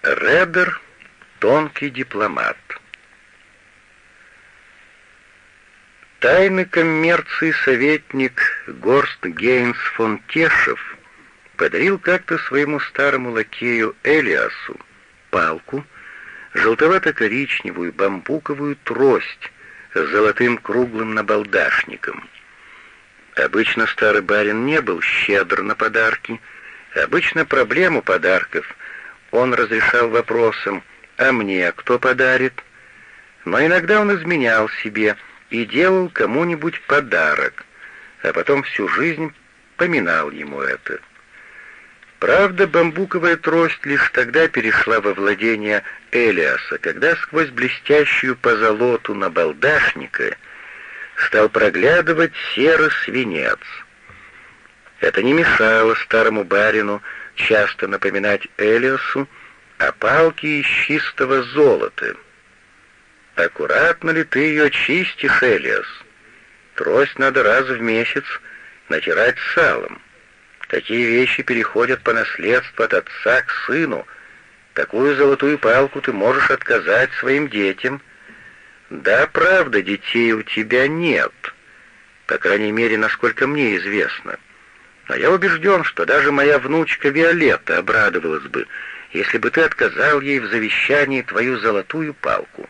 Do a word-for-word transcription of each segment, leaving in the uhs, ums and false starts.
Редер — тонкий дипломат. Тайный коммерции советник Горст Гейнс фон Тешев подарил как-то своему старому лакею Элиасу палку, желтовато-коричневую бамбуковую трость с золотым круглым набалдашником. Обычно старый барин не был щедр на подарки, обычно проблему подарков он разрешал вопросом «А мне кто подарит?», но иногда он изменял себе и делал кому-нибудь подарок, а потом всю жизнь поминал ему это. Правда, бамбуковая трость лишь тогда перешла во владение Элиаса, когда сквозь блестящую позолоту набалдашника стал проглядывать серый свинец. Это не мешало старому барину часто напоминать Элиасу о палке из чистого золота. «Аккуратно ли ты ее чистишь, Элиас? Трость надо раз в месяц натирать салом. Такие вещи переходят по наследству от отца к сыну. Такую золотую палку ты можешь отказать своим детям». «Да, правда, детей у тебя нет, по крайней мере, насколько мне известно. Но я убежден, что даже моя внучка Виолетта обрадовалась бы, если бы ты отказал ей в завещании твою золотую палку».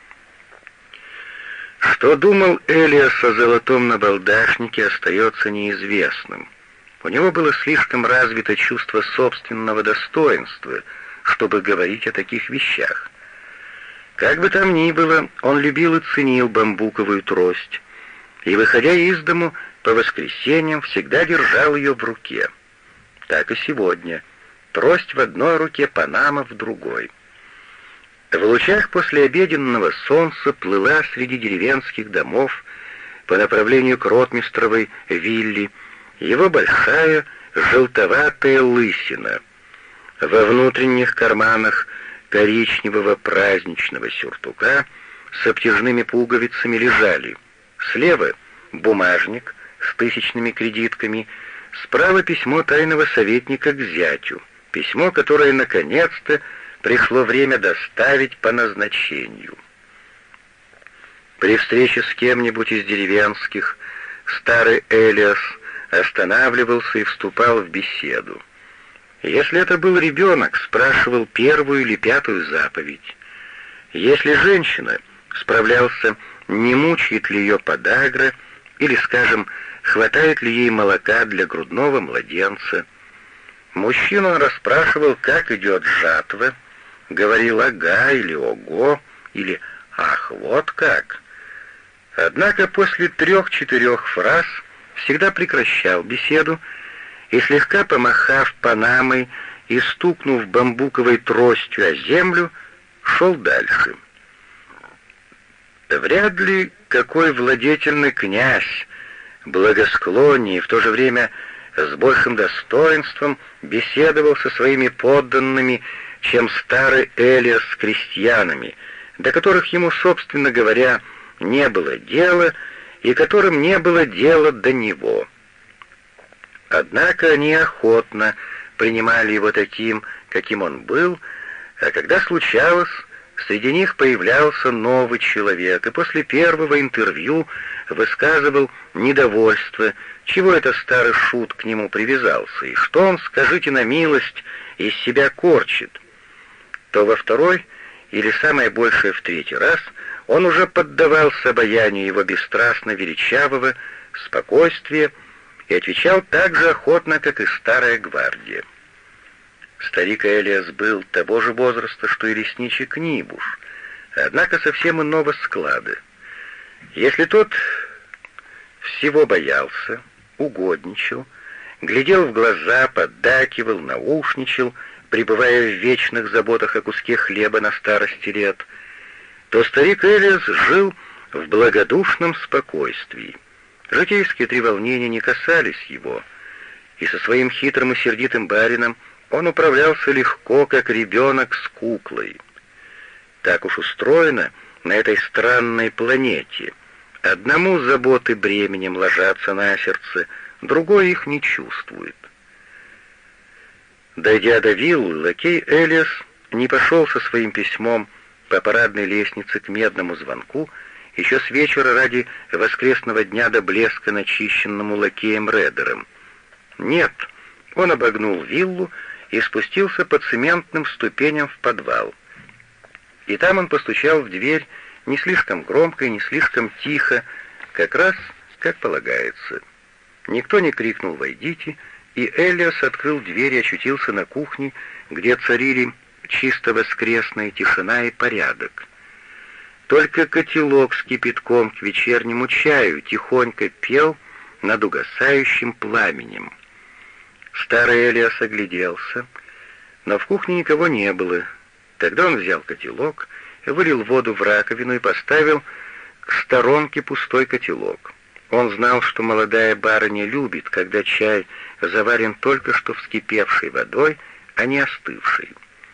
Что думал Элиас о золотом набалдашнике, остается неизвестным. У него было слишком развито чувство собственного достоинства, чтобы говорить о таких вещах. Как бы там ни было, он любил и ценил бамбуковую трость, и, выходя из дому по воскресеньям, всегда держал ее в руке. Так и сегодня. Трость в одной руке, панама в другой. В лучах послеобеденного солнца плыла среди деревенских домов по направлению к ротмистровой вилле его большая желтоватая лысина. Во внутренних карманах коричневого праздничного сюртука с обтяжными пуговицами лежали слева бумажник с тысячными кредитками, справа письмо тайного советника к зятю, письмо, которое наконец-то пришло время доставить по назначению. При встрече с кем-нибудь из деревенских старый Элиас останавливался и вступал в беседу. Если это был ребенок, спрашивал первую или пятую заповедь. Если женщина, справлялся, не мучает ли ее подагра, или, скажем, хватает ли ей молока для грудного младенца. Мужчину он расспрашивал, как идет жатва, говорил «ага» или «ого» или «ах, вот как». Однако после трех-четырех фраз всегда прекращал беседу и, слегка помахав панамой и стукнув бамбуковой тростью о землю, шел дальше. Вряд ли какой владетельный князь, благосклоннее и в то же время с большим достоинством беседовал со своими подданными, чем старый Элиас с крестьянами, до которых ему, собственно говоря, не было дела и которым не было дела до него. Однако они охотно принимали его таким, каким он был, а когда случалось, среди них появлялся новый человек, и после первого интервью высказывал недовольство, чего это старый шут к нему привязался, и что он, скажите на милость, из себя корчит, то во второй, или самое большее в третий раз, он уже поддавался обаянию его бесстрастно величавого спокойствия и отвечал так же охотно, как и старая гвардия. Старик Элиас был того же возраста, что и лесничий Книбуш, однако совсем иного склада. Если тот всего боялся, угодничал, глядел в глаза, поддакивал, наушничал, пребывая в вечных заботах о куске хлеба на старости лет, то старик Элиас жил в благодушном спокойствии. Житейские треволнения не касались его, и со своим хитрым и сердитым барином он управлялся легко, как ребенок с куклой. Так уж устроено на этой странной планете. Одному заботы бременем ложатся на сердце, другой их не чувствует. Дойдя до виллы, лакей Элиас не пошел со своим письмом по парадной лестнице к медному звонку, еще с вечера ради воскресного дня до блеска начищенному лакеем Редером. Нет, он обогнул виллу и спустился по цементным ступеням в подвал. И там он постучал в дверь не слишком громко и не слишком тихо, как раз как полагается. Никто не крикнул «Войдите», и Элиас открыл дверь и очутился на кухне, где царили чисто воскресная тишина и порядок. Только котелок с кипятком к вечернему чаю тихонько пел над угасающим пламенем. Старый Элиас огляделся, но в кухне никого не было. Тогда он взял котелок, вылил воду в раковину и поставил к сторонке пустой котелок. Он знал, что молодая барыня любит, когда чай заварен только что вскипевшей водой, а не остывшей.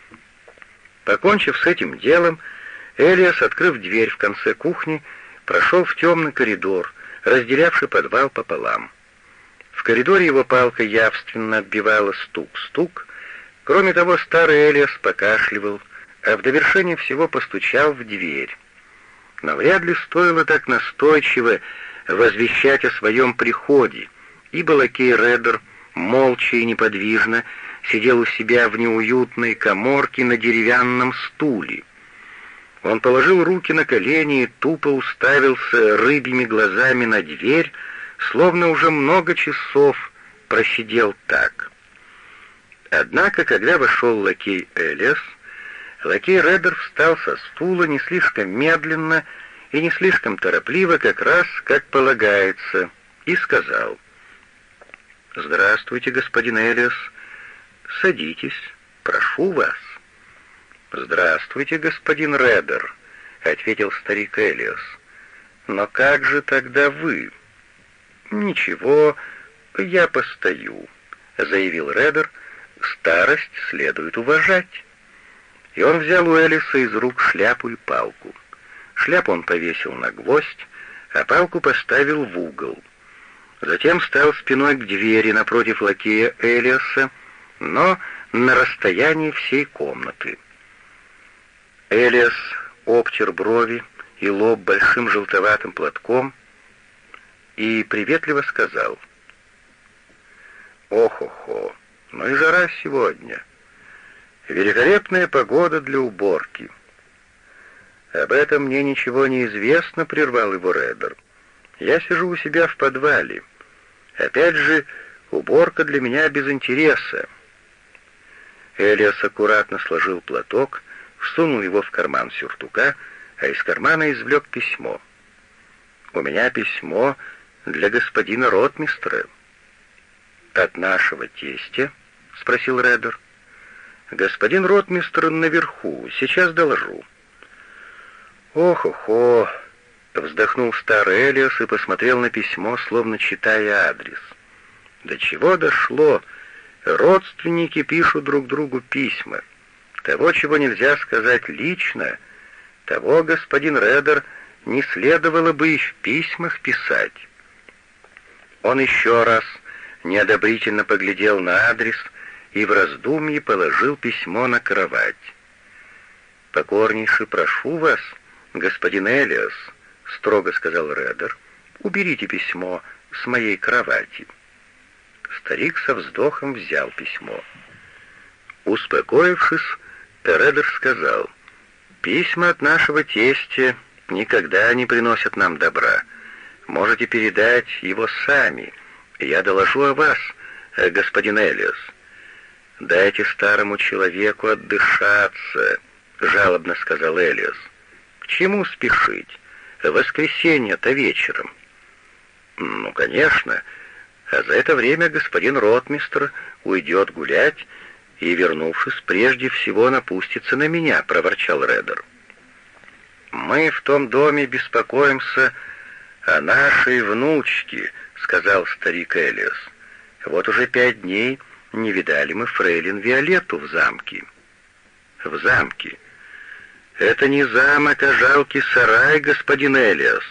Покончив с этим делом, Элиас, открыв дверь в конце кухни, прошел в темный коридор, разделявший подвал пополам. В коридоре его палка явственно отбивала стук-стук. Кроме того, старый Элиас покашливал, а в довершение всего постучал в дверь. Но вряд ли стоило так настойчиво возвещать о своем приходе, ибо лакей Редер молча и неподвижно сидел у себя в неуютной каморке на деревянном стуле. Он положил руки на колени и тупо уставился рыбьими глазами на дверь, словно уже много часов просидел так. Однако, когда вошел лакей Элиас, лакей Редер встал со стула не слишком медленно и не слишком торопливо, как раз как полагается, и сказал: «Здравствуйте, господин Элиас. Садитесь, прошу вас». «Здравствуйте, господин Редер», — ответил старик Элиас. «Но как же тогда вы?» «Ничего, я постою», — заявил Редер. «Старость следует уважать». И он взял у Элиаса из рук шляпу и палку. Шляпу он повесил на гвоздь, а палку поставил в угол. Затем стал спиной к двери напротив лакея Элиаса, но на расстоянии всей комнаты. Элиас обтер брови и лоб большим желтоватым платком и приветливо сказал: «Ох-охо, ну и жара сегодня. Великолепная погода для уборки». «Об этом мне ничего не известно», — прервал его Редер. «Я сижу у себя в подвале. Опять же, уборка для меня без интереса». Элиас аккуратно сложил платок, всунул его в карман сюртука, а из кармана извлек письмо. «У меня письмо для господина ротмистра». «От нашего тестя?» — спросил Редер. «Господин ротмистр наверху, сейчас доложу». «Ох-охо!» — вздохнул старый Элиас и посмотрел на письмо, словно читая адрес. «До чего дошло? Родственники пишут друг другу письма. Того, чего нельзя сказать лично, того, господин Редер, не следовало бы и в письмах писать». Он еще раз неодобрительно поглядел на адрес и в раздумье положил письмо на кровать. «Покорнейше прошу вас, господин Элиас», — строго сказал Редер, — «уберите письмо с моей кровати». Старик со вздохом взял письмо. Успокоившись, Редер сказал: «Письма от нашего тестя никогда не приносят нам добра. Можете передать его сами. Я доложу о вас, господин Элиас». «Дайте старому человеку отдышаться», — жалобно сказал Элиас. «К чему спешить? Воскресенье-то вечером». «Ну, конечно. А за это время господин ротмистр уйдет гулять и, вернувшись, прежде всего напустится на меня», — проворчал Редер. «Мы в том доме беспокоимся о нашей внучке», — сказал старик Элиас. «Вот уже пять дней не видали мы фрейлин Виолетту в замке». «В замке? Это не замок, а жалкий сарай, господин Элиас».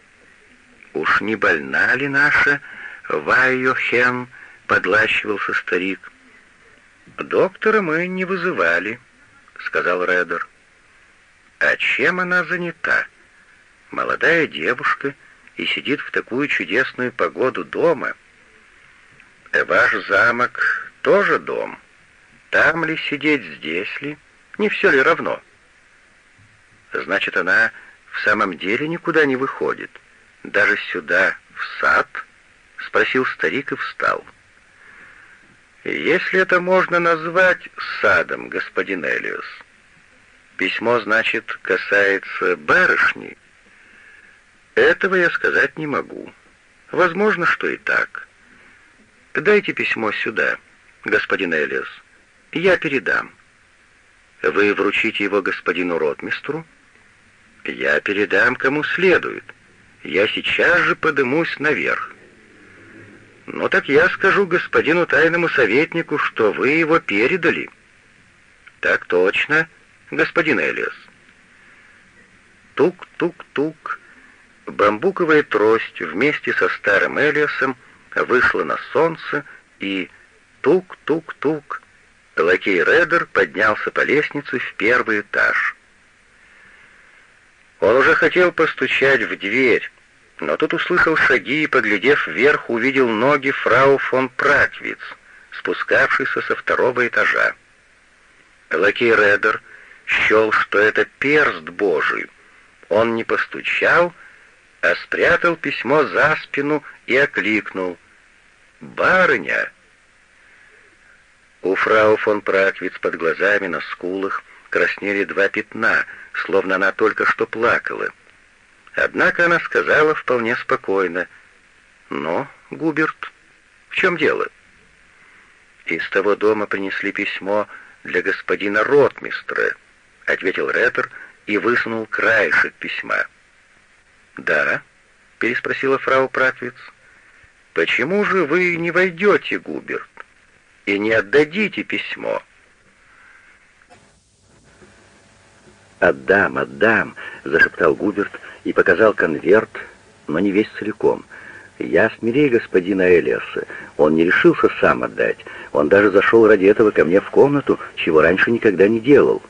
«Уж не больна ли наша Вайохен?» — подлащивался старик. «Доктора мы не вызывали», — сказал Редер. «А чем она занята? Молодая девушка и сидит в такую чудесную погоду дома. Ваш замок тоже дом. Там ли сидеть, здесь ли? Не все ли равно?» «Значит, она в самом деле никуда не выходит? Даже сюда, в сад?» — спросил старик и встал. «Если это можно назвать садом, господин Элиас. Письмо, значит, касается барышни?» «Этого я сказать не могу. Возможно, что и так. Дайте письмо сюда, господин Элиас. Я передам. Вы вручите его господину ротмистру? Я передам кому следует. Я сейчас же подымусь наверх. Ну так я скажу господину тайному советнику, что вы его передали». «Так точно, господин Элиас». Тук-тук-тук. Бамбуковая трость вместе со старым Элиасом вышла на солнце, и тук-тук-тук. Лакей Редер поднялся по лестнице в первый этаж. Он уже хотел постучать в дверь, но тут услышал шаги и, поглядев вверх, увидел ноги фрау фон Праквиц, спускавшейся со второго этажа. Лакей Редер счел, что это перст Божий. Он не постучал, а спрятал письмо за спину и окликнул: «Барыня!» У фрау фон Праквиц под глазами на скулах краснели два пятна, словно она только что плакала. Однако она сказала вполне спокойно: «Но, Губерт, в чем дело?» «Из того дома принесли письмо для господина ротмистра», — ответил Редер и высунул краешек письма. «Да?» — переспросила фрау Праквиц. «Почему же вы не войдете, Губерт, и не отдадите письмо?» «Отдам, отдам», — зашептал Губерт и показал конверт, но не весь целиком. «Я смирей господина Элиаса. Он не решился сам отдать. Он даже зашел ради этого ко мне в комнату, чего раньше никогда не делал».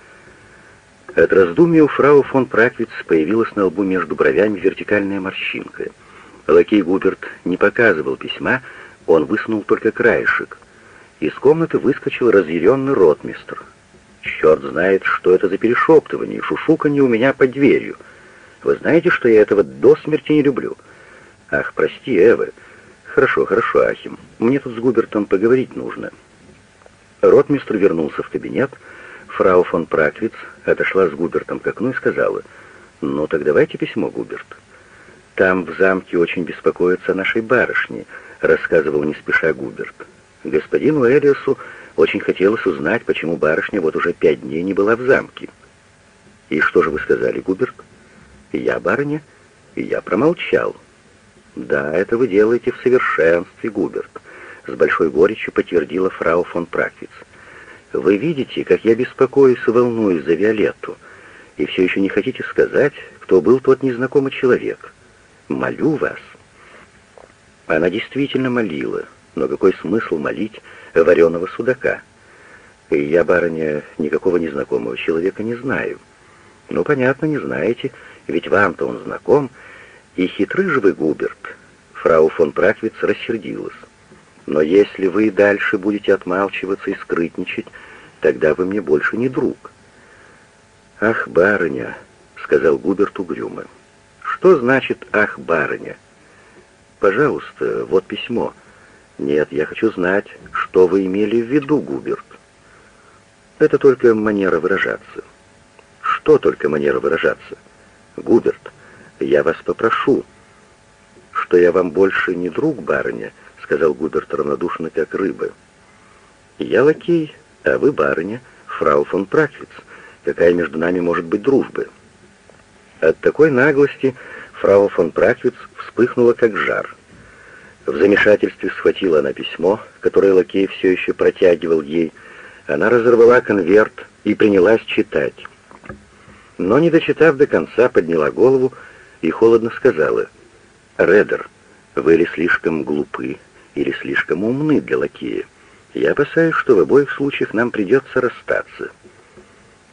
От раздумья у фрау фон Праквиц появилась на лбу между бровями вертикальная морщинка. Лакей Губерт не показывал письма, он высунул только краешек. Из комнаты выскочил разъяренный ротмистр. «Черт знает, что это за перешептывание и шушуканье у меня под дверью. Вы знаете, что я этого до смерти не люблю?» «Ах, прости, Эва. Хорошо, хорошо, Ахим. Мне тут с Губертом поговорить нужно». Ротмистр вернулся в кабинет. Фрау фон Праквиц отошла с Губертом к окну и сказала: «Ну так давайте письмо, Губерт. Там в замке очень беспокоятся о нашей барышне», — рассказывал не спеша Губерт. «Господину Элиасу очень хотелось узнать, почему барышня вот уже пять дней не была в замке». «И что же вы сказали, Губерт?» «Я барыня, и я промолчал». «Да, это вы делаете в совершенстве, Губерт», — с большой горечью подтвердила фрау фон Праквиц. «Вы видите, как я беспокоюсь и волнуюсь за Виолетту, и все еще не хотите сказать, кто был тот незнакомый человек. Молю вас». Она действительно молила, но какой смысл молить вареного судака? «Я, барыня, никакого незнакомого человека не знаю». «Ну, понятно, не знаете, ведь вам-то он знаком. И хитрый же вы, Губерт». Фрау фон Праквиц рассердилась. «Но если вы и дальше будете отмалчиваться и скрытничать, тогда вы мне больше не друг». «Ах, барыня», — сказал Губерт угрюмо. «Что значит «ах, барыня»?» «Пожалуйста, вот письмо». «Нет, я хочу знать, что вы имели в виду, Губерт». «Это только манера выражаться». «Что только манера выражаться?» «Губерт, я вас попрошу». «Что я вам больше не друг, барыня», — сказал Губерт равнодушно, как рыба. «Я лакей, а вы барыня, фрау фон Праквиц. Какая между нами может быть дружба?» От такой наглости фрау фон Праквиц вспыхнула, как жар. В замешательстве схватила она письмо, которое лакей все еще протягивал ей. Она разорвала конверт и принялась читать. Но, не дочитав до конца, подняла голову и холодно сказала: «Редер, вы ли слишком глупы, или слишком умны для лакея? Я опасаюсь, что в обоих случаях нам придется расстаться».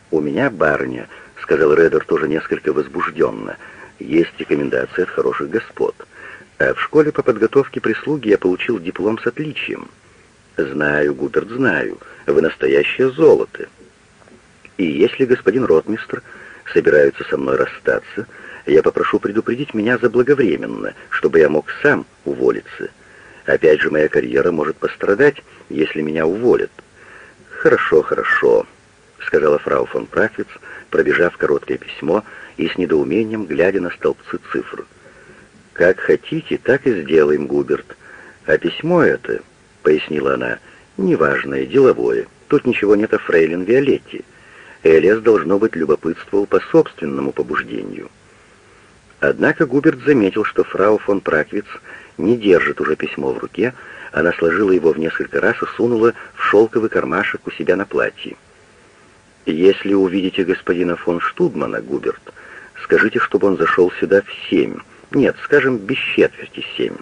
«У меня, барыня», — сказал Редер тоже несколько возбужденно, — «есть рекомендации от хороших господ. А в школе по подготовке прислуги я получил диплом с отличием». «Знаю, Губерт, знаю. Вы настоящее золото. И если господин ротмистр собирается со мной расстаться, я попрошу предупредить меня заблаговременно, чтобы я мог сам уволиться. Опять же, моя карьера может пострадать, если меня уволят». «Хорошо, хорошо», — сказала фрау фон Праквиц, пробежав короткое письмо и с недоумением глядя на столбцы цифр. «Как хотите, так и сделаем, Губерт. А письмо это, — пояснила она, — неважное, деловое. Тут ничего нет о фрейлин Виолетте. Элиас, должно быть, любопытствовал по собственному побуждению». Однако Губерт заметил, что фрау фон Праквиц не держит уже письмо в руке. Она сложила его в несколько раз и сунула в шелковый кармашек у себя на платье. «Если увидите господина фон Штудмана, Губерт, скажите, чтобы он зашел сюда в семь. Нет, скажем, без четверти семь».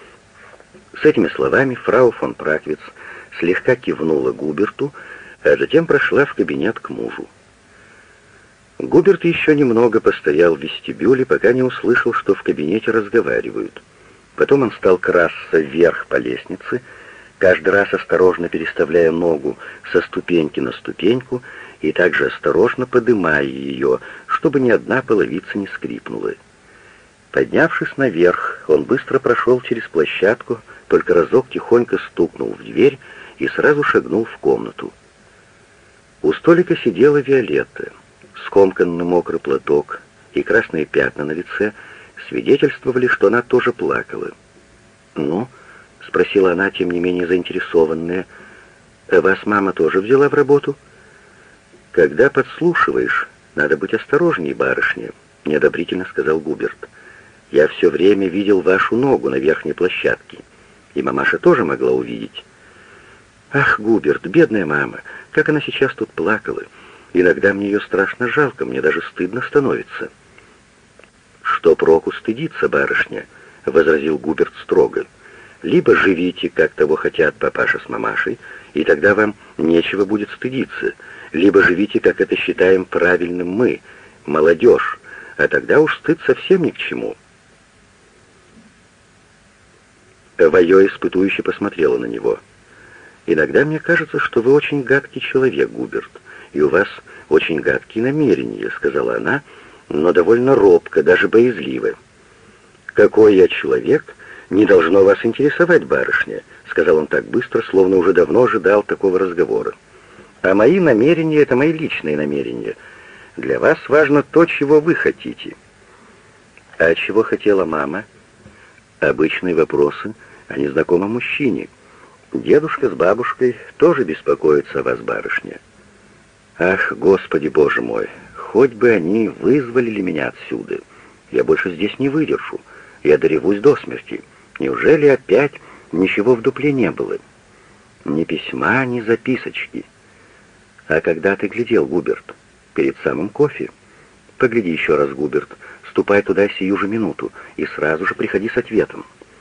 С этими словами фрау фон Праквиц слегка кивнула Губерту, а затем прошла в кабинет к мужу. Губерт еще немного постоял в вестибюле, пока не услышал, что в кабинете разговаривают. Потом он стал красться вверх по лестнице, каждый раз осторожно переставляя ногу со ступеньки на ступеньку и также осторожно подымая ее, чтобы ни одна половица не скрипнула. Поднявшись наверх, он быстро прошел через площадку, только разок тихонько стукнул в дверь и сразу шагнул в комнату. У столика сидела Виолетта. Скомканный мокрый платок и красные пятна на лице свидетельствовали, что она тоже плакала. «Ну?» — спросила она, тем не менее заинтересованная. «Вас мама тоже взяла в работу?» «Когда подслушиваешь, надо быть осторожней, барышня», — неодобрительно сказал Губерт. «Я все время видел вашу ногу на верхней площадке, и мамаша тоже могла увидеть». «Ах, Губерт, бедная мама, как она сейчас тут плакала! Иногда мне ее страшно жалко, мне даже стыдно становится». «Что проку стыдиться, барышня?» — возразил Губерт строго. «Либо живите, как того хотят папаша с мамашей, и тогда вам нечего будет стыдиться, либо живите, как это считаем правильным мы, молодежь, а тогда уж стыд совсем ни к чему». Вайо испытующе посмотрела на него. «Иногда мне кажется, что вы очень гадкий человек, Губерт, и у вас очень гадкие намерения», — сказала она, но довольно робко, даже боязливо. «Какой я человек, не должно вас интересовать, барышня», — сказал он так быстро, словно уже давно ожидал такого разговора. «А мои намерения — это мои личные намерения. Для вас важно то, чего вы хотите». «А чего хотела мама?» «Обычные вопросы о незнакомом мужчине. Дедушка с бабушкой тоже беспокоятся о вас, барышня». «Ах, Господи Боже мой, хоть бы они вызволили меня отсюда. Я больше здесь не выдержу. Я доревусь до смерти. Неужели опять ничего в дупле не было? Ни письма, ни записочки. А когда ты глядел, Губерт? Перед самым кофе? Погляди еще раз, Губерт. Ступай туда сию же минуту и сразу же приходи с ответом».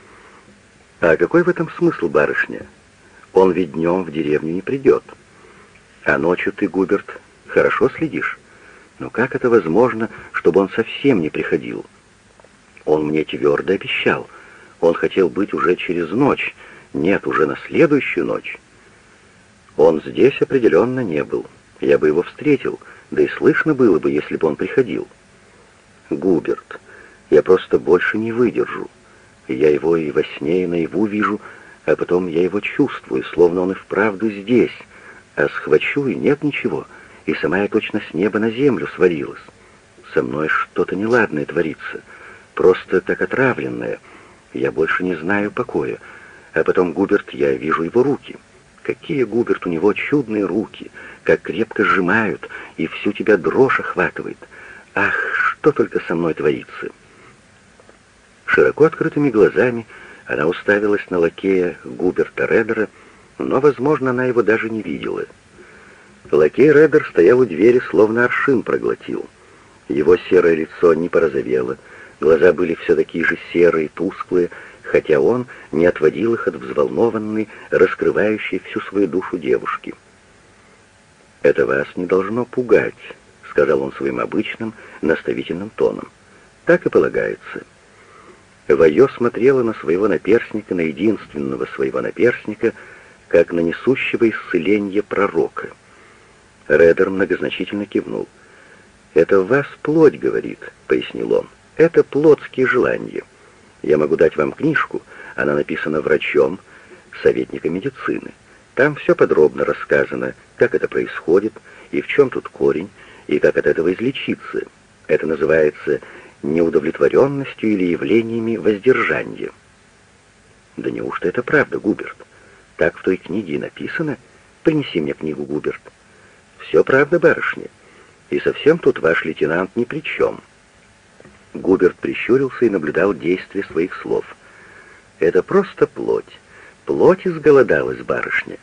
«А какой в этом смысл, барышня? Он ведь днем в деревню не придет. А ночью ты, Губерт, хорошо следишь? Но как это возможно, чтобы он совсем не приходил? Он мне твердо обещал. Он хотел быть уже через ночь. Нет, уже на следующую ночь. Он здесь определенно не был. Я бы его встретил, да и слышно было бы, если бы он приходил. Губерт, я просто больше не выдержу. Я его и во сне, и наяву вижу, а потом я его чувствую, словно он и вправду здесь. А схвачу, и нет ничего, и сама я точно с неба на землю свалилась. Со мной что-то неладное творится, просто как отравленное. Я больше не знаю покоя. А потом, Губерт, я вижу его руки. Какие, Губерт, у него чудные руки, как крепко сжимают, и всю тебя дрожь охватывает. Ах, что только со мной творится!» Широко открытыми глазами она уставилась на лакея Губерта Редера, но, возможно, она его даже не видела. Лакей Редер стоял у двери, словно аршин проглотил. Его серое лицо не порозовело, глаза были все такие же серые, тусклые, хотя он не отводил их от взволнованной, раскрывающей всю свою душу девушки. «Это вас не должно пугать», сказал он своим обычным наставительным тоном. «Так и полагается». Вайо смотрела на своего наперсника, на единственного своего наперсника, как на несущего исцеления пророка. Редер многозначительно кивнул. «Это в вас плоть, — говорит, — пояснил он. Это плотские желания. Я могу дать вам книжку, она написана врачом, советником медицины. Там все подробно рассказано, как это происходит, и в чем тут корень, и как от этого излечиться. Это называется неудовлетворенностью или явлениями воздержания». «Да неужто это правда, Губерт? Так в той книге и написано? Принеси мне книгу, Губерт». «Все правда, барышня. И совсем тут ваш лейтенант ни при чем». Губерт прищурился и наблюдал действие своих слов. «Это просто плоть. Плоть изголодалась, барышня».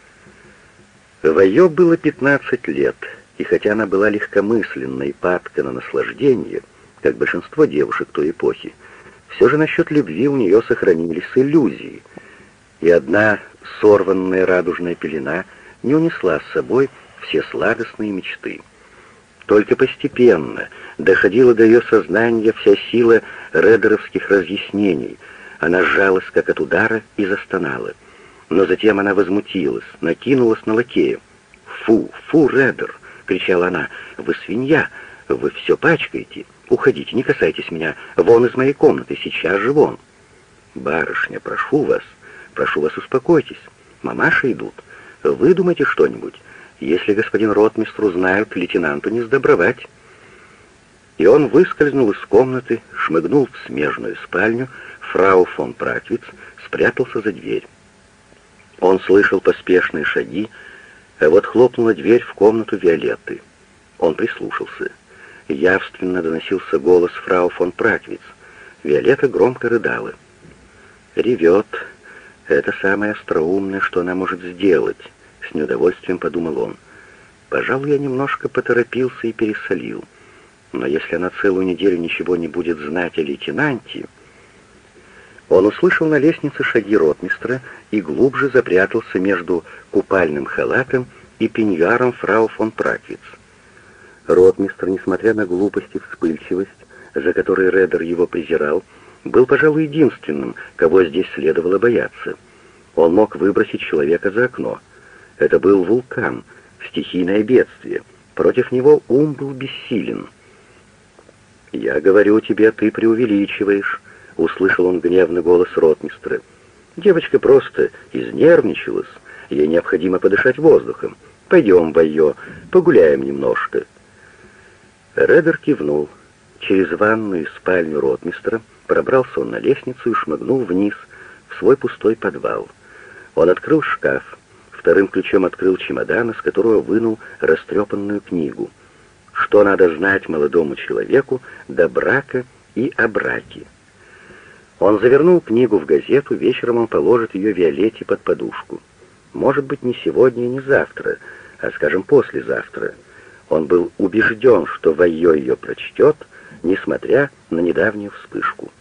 Вайо было пятнадцать лет, и хотя она была легкомысленна и падка на наслаждение, как большинство девушек той эпохи, все же насчет любви у нее сохранились иллюзии, и одна сорванная радужная пелена не унесла с собой все сладостные мечты. Только постепенно доходила до ее сознания вся сила редеровских разъяснений. Она сжалась, как от удара, и застонала. Но затем она возмутилась, накинулась на лакея. «Фу, фу, Редер!» — кричала она. «Вы свинья! Вы все пачкаете! Уходите, не касайтесь меня! Вон из моей комнаты! Сейчас же вон!» «Барышня, прошу вас! Прошу вас, успокойтесь! Мамаши идут! Выдумайте что-нибудь! Если господин ротмистр узнает, лейтенанту не сдобровать!» И он выскользнул из комнаты, шмыгнул в смежную спальню, фрау фон Праквиц спрятался за дверь. Он слышал поспешные шаги, а вот хлопнула дверь в комнату Виолетты. Он прислушался. Явственно доносился голос фрау фон Праквиц. Виолетта громко рыдала. «Ревет. Это самое остроумное, что она может сделать», — с неудовольствием подумал он. «Пожалуй, я немножко поторопился и пересолил. Но если она целую неделю ничего не будет знать о лейтенанте...» Он услышал на лестнице шаги ротмистра и глубже запрятался между купальным халатом и пеньюаром фрау фон Праквиц. Ротмистр, несмотря на глупость и вспыльчивость, за которой Редер его презирал, был, пожалуй, единственным, кого здесь следовало бояться. Он мог выбросить человека за окно. Это был вулкан, стихийное бедствие. Против него ум был бессилен. «Я говорю тебе, ты преувеличиваешь», — услышал он гневный голос ротмистра. «Девочка просто изнервничалась, ей необходимо подышать воздухом. Пойдем, Вайо, погуляем немножко». Редер кивнул. Через ванную и спальню ротмистра пробрался он на лестницу и шмыгнул вниз, в свой пустой подвал. Он открыл шкаф, вторым ключом открыл чемодан, из которого вынул растрепанную книгу. Что надо знать молодому человеку до брака и о браке. Он завернул книгу в газету, вечером он положит ее Виолетте под подушку. Может быть, не сегодня и не завтра, а, скажем, послезавтра. Он был убежден, что Вайо ее прочтет, несмотря на недавнюю вспышку.